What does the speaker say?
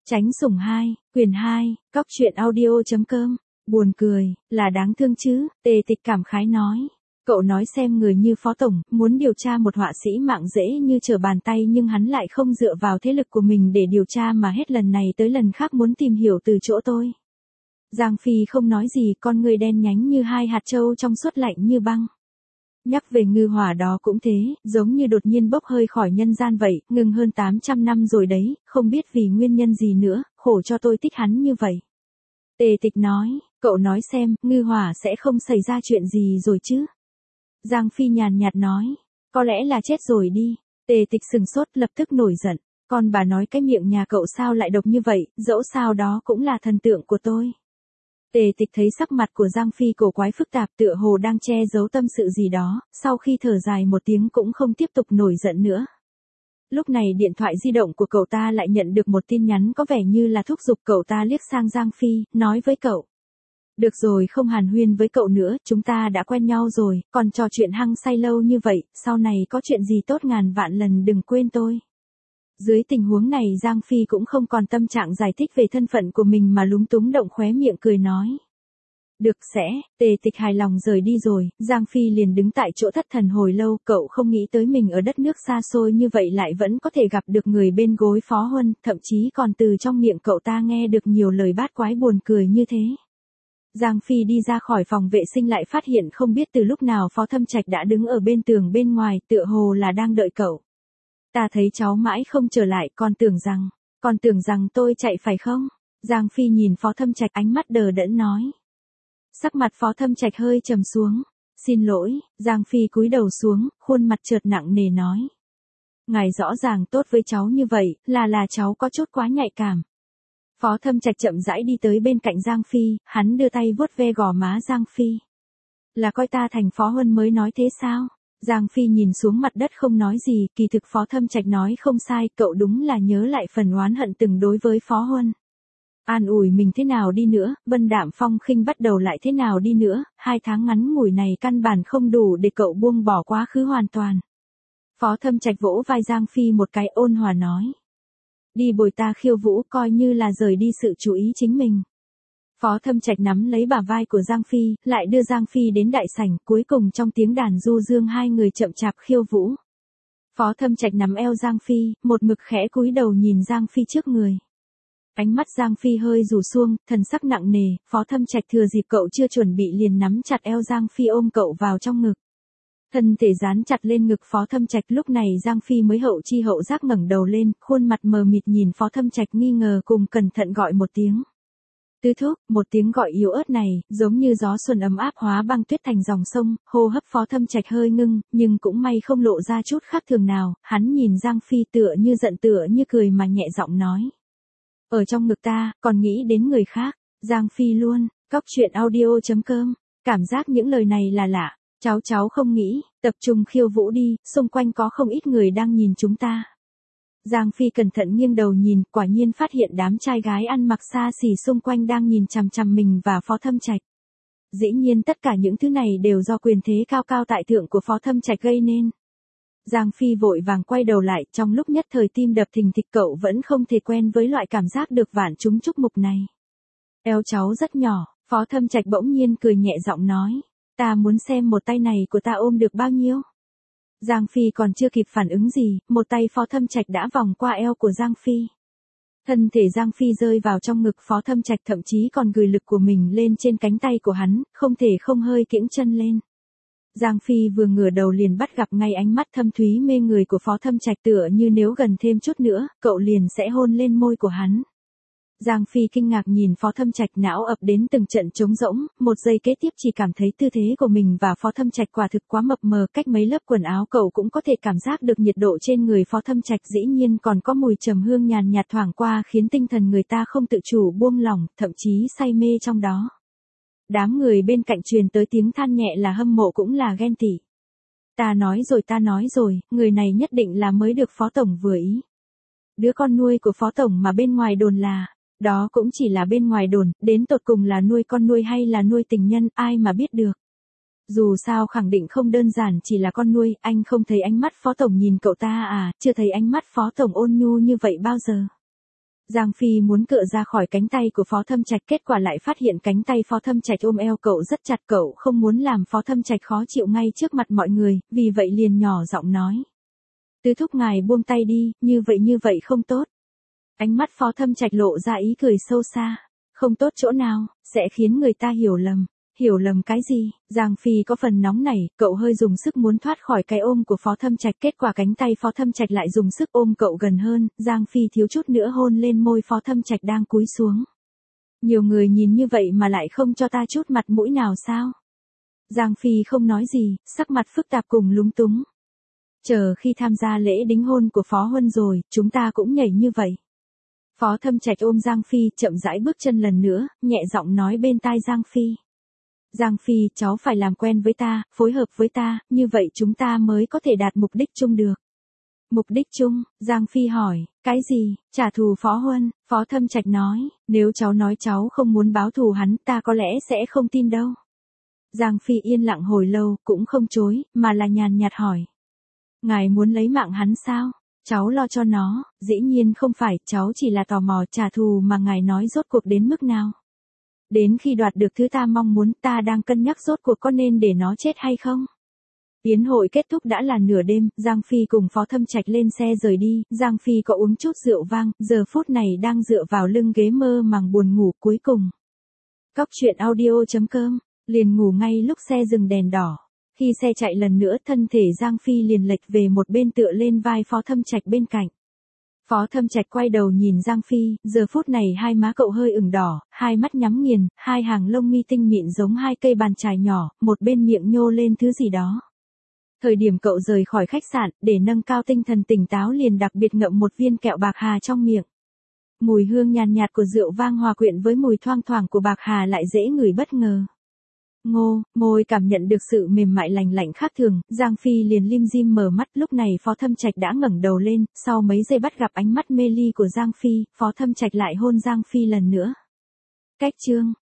Tránh sủng 2, quyển 2, cóc truyện audio.com. Buồn cười, là đáng thương chứ, Tề Tịch cảm khái nói. Cậu nói xem, người như Phó Tổng, muốn điều tra một họa sĩ mạng dễ như trở bàn tay, nhưng hắn lại không dựa vào thế lực của mình để điều tra mà hết lần này tới lần khác muốn tìm hiểu từ chỗ tôi. Giang Phi không nói gì, con người đen nhánh như hai hạt châu trong suốt lạnh như băng. Nhắc về Ngư Hỏa đó cũng thế, giống như đột nhiên bốc hơi khỏi nhân gian vậy, ngừng hơn 800 năm rồi đấy, không biết vì nguyên nhân gì nữa, khổ cho tôi thích hắn như vậy. Tề Tịch nói, cậu nói xem, Ngư Hỏa sẽ không xảy ra chuyện gì rồi chứ? Giang Phi nhàn nhạt nói, có lẽ là chết rồi đi. Tề Tịch sừng sốt, lập tức nổi giận, con bà nói cái miệng nhà cậu sao lại độc như vậy, dẫu sao đó cũng là thần tượng của tôi. Tề Tịch thấy sắc mặt của Giang Phi cổ quái phức tạp, tựa hồ đang che giấu tâm sự gì đó, sau khi thở dài một tiếng cũng không tiếp tục nổi giận nữa. Lúc này điện thoại di động của cậu ta lại nhận được một tin nhắn có vẻ như là thúc giục. Cậu ta liếc sang Giang Phi, nói với cậu. Được rồi, không hàn huyên với cậu nữa, chúng ta đã quen nhau rồi, còn trò chuyện hăng say lâu như vậy, sau này có chuyện gì tốt ngàn vạn lần đừng quên tôi. Dưới tình huống này Giang Phi cũng không còn tâm trạng giải thích về thân phận của mình mà lúng túng động khóe miệng cười nói. Được sẽ, Tề Tịch hài lòng rời đi rồi, Giang Phi liền đứng tại chỗ thất thần hồi lâu, cậu không nghĩ tới mình ở đất nước xa xôi như vậy lại vẫn có thể gặp được người bên gối Phó Huân, thậm chí còn từ trong miệng cậu ta nghe được nhiều lời bát quái buồn cười như thế. Giang Phi đi ra khỏi phòng vệ sinh lại phát hiện không biết từ lúc nào Phó Thâm Trạch đã đứng ở bên tường bên ngoài, tựa hồ là đang đợi cậu. Ta thấy cháu mãi không trở lại, còn tưởng rằng tôi chạy phải không? Giang Phi nhìn Phó Thâm Trạch, ánh mắt đờ đẫn nói. Sắc mặt Phó Thâm Trạch hơi trầm xuống. Xin lỗi, Giang Phi cúi đầu xuống, khuôn mặt chợt nặng nề nói. Ngài rõ ràng tốt với cháu như vậy, là cháu có chút quá nhạy cảm. Phó Thâm Trạch chậm rãi đi tới bên cạnh Giang Phi, hắn đưa tay vuốt ve gò má Giang Phi. Là coi ta thành Phó Huân mới nói thế sao? Giang Phi nhìn xuống mặt đất không nói gì, kỳ thực Phó Thâm Trạch nói không sai, cậu đúng là nhớ lại phần oán hận từng đối với Phó Huân. An ủi mình thế nào đi nữa, Vân Đạm Phong Khinh bắt đầu lại thế nào đi nữa, 2 tháng ngắn ngủi này căn bản không đủ để cậu buông bỏ quá khứ hoàn toàn. Phó Thâm Trạch vỗ vai Giang Phi một cái, ôn hòa nói. Đi bồi ta khiêu vũ, coi như là rời đi sự chú ý chính mình. Phó Thâm Trạch nắm lấy bả vai của Giang Phi, lại đưa Giang Phi đến đại sảnh, cuối cùng trong tiếng đàn du dương hai người chậm chạp khiêu vũ. Phó Thâm Trạch nắm eo Giang Phi, một mực khẽ cúi đầu nhìn Giang Phi trước người. Ánh mắt Giang Phi hơi rủ xuông, thần sắc nặng nề, Phó Thâm Trạch thừa dịp cậu chưa chuẩn bị liền nắm chặt eo Giang Phi ôm cậu vào trong ngực. Thân thể dán chặt lên ngực Phó Thâm Trạch, lúc này Giang Phi mới hậu chi hậu giác ngẩng đầu lên, khuôn mặt mờ mịt nhìn Phó Thâm Trạch nghi ngờ cùng cẩn thận gọi một tiếng. Tứ thúc, một tiếng gọi yếu ớt này, giống như gió xuân ấm áp hóa băng tuyết thành dòng sông, hô hấp Phó Thâm Trạch hơi ngưng, nhưng cũng may không lộ ra chút khác thường nào, hắn nhìn Giang Phi tựa như giận tựa như cười mà nhẹ giọng nói. Ở trong ngực ta, còn nghĩ đến người khác, Giang Phi luôn, cóc truyện audio.com, cảm giác những lời này là lạ, cháu không nghĩ, tập trung khiêu vũ đi, xung quanh có không ít người đang nhìn chúng ta. Giang Phi cẩn thận nghiêng đầu nhìn, quả nhiên phát hiện đám trai gái ăn mặc xa xỉ xung quanh đang nhìn chằm chằm mình và Phó Thâm Trạch. Dĩ nhiên tất cả những thứ này đều do quyền thế cao cao tại thượng của Phó Thâm Trạch gây nên. Giang Phi vội vàng quay đầu lại, trong lúc nhất thời tim đập thình thịch, cậu vẫn không thể quen với loại cảm giác được vạn chúng chúc mục này. Eo cháu rất nhỏ, Phó Thâm Trạch bỗng nhiên cười nhẹ giọng nói. Ta muốn xem một tay này của ta ôm được bao nhiêu. Giang Phi còn chưa kịp phản ứng gì, một tay Phó Thâm Trạch đã vòng qua eo của Giang Phi. Thân thể Giang Phi rơi vào trong ngực Phó Thâm Trạch, thậm chí còn gửi lực của mình lên trên cánh tay của hắn, không thể không hơi kiễng chân lên. Giang Phi vừa ngửa đầu liền bắt gặp ngay ánh mắt thâm thúy mê người của Phó Thâm Trạch, tựa như nếu gần thêm chút nữa, cậu liền sẽ hôn lên môi của hắn. Giang Phi kinh ngạc nhìn Phó Thâm Trạch, não ập đến từng trận trống rỗng, một giây kế tiếp chỉ cảm thấy tư thế của mình và Phó Thâm Trạch quả thực quá mập mờ, cách mấy lớp quần áo cậu cũng có thể cảm giác được nhiệt độ trên người Phó Thâm Trạch, dĩ nhiên còn có mùi trầm hương nhàn nhạt thoảng qua khiến tinh thần người ta không tự chủ buông lỏng, thậm chí say mê trong đó. Đám người bên cạnh truyền tới tiếng than nhẹ, là hâm mộ cũng là ghen tị. Ta nói rồi, người này nhất định là mới được Phó Tổng vừa ý. Đứa con nuôi của Phó Tổng mà bên ngoài đồn là, đó cũng chỉ là bên ngoài đồn, đến tột cùng là nuôi con nuôi hay là nuôi tình nhân, ai mà biết được. Dù sao khẳng định không đơn giản chỉ là con nuôi, anh không thấy ánh mắt Phó Tổng nhìn cậu ta à, chưa thấy ánh mắt Phó Tổng ôn nhu như vậy bao giờ. Giang Phi muốn cựa ra khỏi cánh tay của Phó Thâm Trạch, kết quả lại phát hiện cánh tay Phó Thâm Trạch ôm eo cậu rất chặt, cậu không muốn làm Phó Thâm Trạch khó chịu ngay trước mặt mọi người, vì vậy liền nhỏ giọng nói. Tứ thúc ngài buông tay đi, như vậy không tốt. Ánh mắt Phó Thâm Trạch lộ ra ý cười sâu xa. Không tốt chỗ nào, sẽ khiến người ta hiểu lầm. Hiểu lầm cái gì? Giang Phi có phần nóng nảy, cậu hơi dùng sức muốn thoát khỏi cái ôm của Phó Thâm Trạch, kết quả cánh tay Phó Thâm Trạch lại dùng sức ôm cậu gần hơn, Giang Phi thiếu chút nữa hôn lên môi Phó Thâm Trạch đang cúi xuống. Nhiều người nhìn như vậy mà lại không cho ta chút mặt mũi nào sao? Giang Phi không nói gì, sắc mặt phức tạp cùng lúng túng. Chờ khi tham gia lễ đính hôn của Phó Huân rồi, chúng ta cũng nhảy như vậy. Phó Thâm Trạch ôm Giang Phi, chậm rãi bước chân lần nữa, nhẹ giọng nói bên tai Giang Phi. Giang Phi, cháu phải làm quen với ta, phối hợp với ta, như vậy chúng ta mới có thể đạt mục đích chung được. Mục đích chung, Giang Phi hỏi, cái gì? Trả thù Phó Huân, Phó Thâm Trạch nói, nếu cháu nói cháu không muốn báo thù hắn, ta có lẽ sẽ không tin đâu. Giang Phi yên lặng hồi lâu, cũng không chối, mà là nhàn nhạt hỏi. Ngài muốn lấy mạng hắn sao? Cháu lo cho nó, dĩ nhiên không phải, cháu chỉ là tò mò trả thù mà ngài nói rốt cuộc đến mức nào. Đến khi đoạt được thứ ta mong muốn, ta đang cân nhắc rốt cuộc có nên để nó chết hay không. Yến hội kết thúc đã là nửa đêm, Giang Phi cùng Phó Thâm Trạch lên xe rời đi, Giang Phi có uống chút rượu vang, giờ phút này đang dựa vào lưng ghế mơ màng buồn ngủ cuối cùng. Cóc truyện audio.com, liền ngủ ngay lúc xe dừng đèn đỏ. Khi xe chạy lần nữa, thân thể Giang Phi liền lệch về một bên tựa lên vai Phó Thâm Trạch bên cạnh. Phó Thâm Trạch quay đầu nhìn Giang Phi, giờ phút này hai má cậu hơi ửng đỏ, hai mắt nhắm nghiền, hai hàng lông mi tinh mịn giống hai cây bàn chải nhỏ, một bên miệng nhô lên thứ gì đó. Thời điểm cậu rời khỏi khách sạn, để nâng cao tinh thần tỉnh táo liền đặc biệt ngậm một viên kẹo bạc hà trong miệng. Mùi hương nhàn nhạt của rượu vang hòa quyện với mùi thoang thoảng của bạc hà lại dễ ngửi bất ngờ. Môi cảm nhận được sự mềm mại lành lạnh khác thường, Giang Phi liền lim dim mở mắt, lúc này Phó Thâm Trạch đã ngẩng đầu lên, sau mấy giây bắt gặp ánh mắt mê ly của Giang Phi, Phó Thâm Trạch lại hôn Giang Phi lần nữa. Cách chương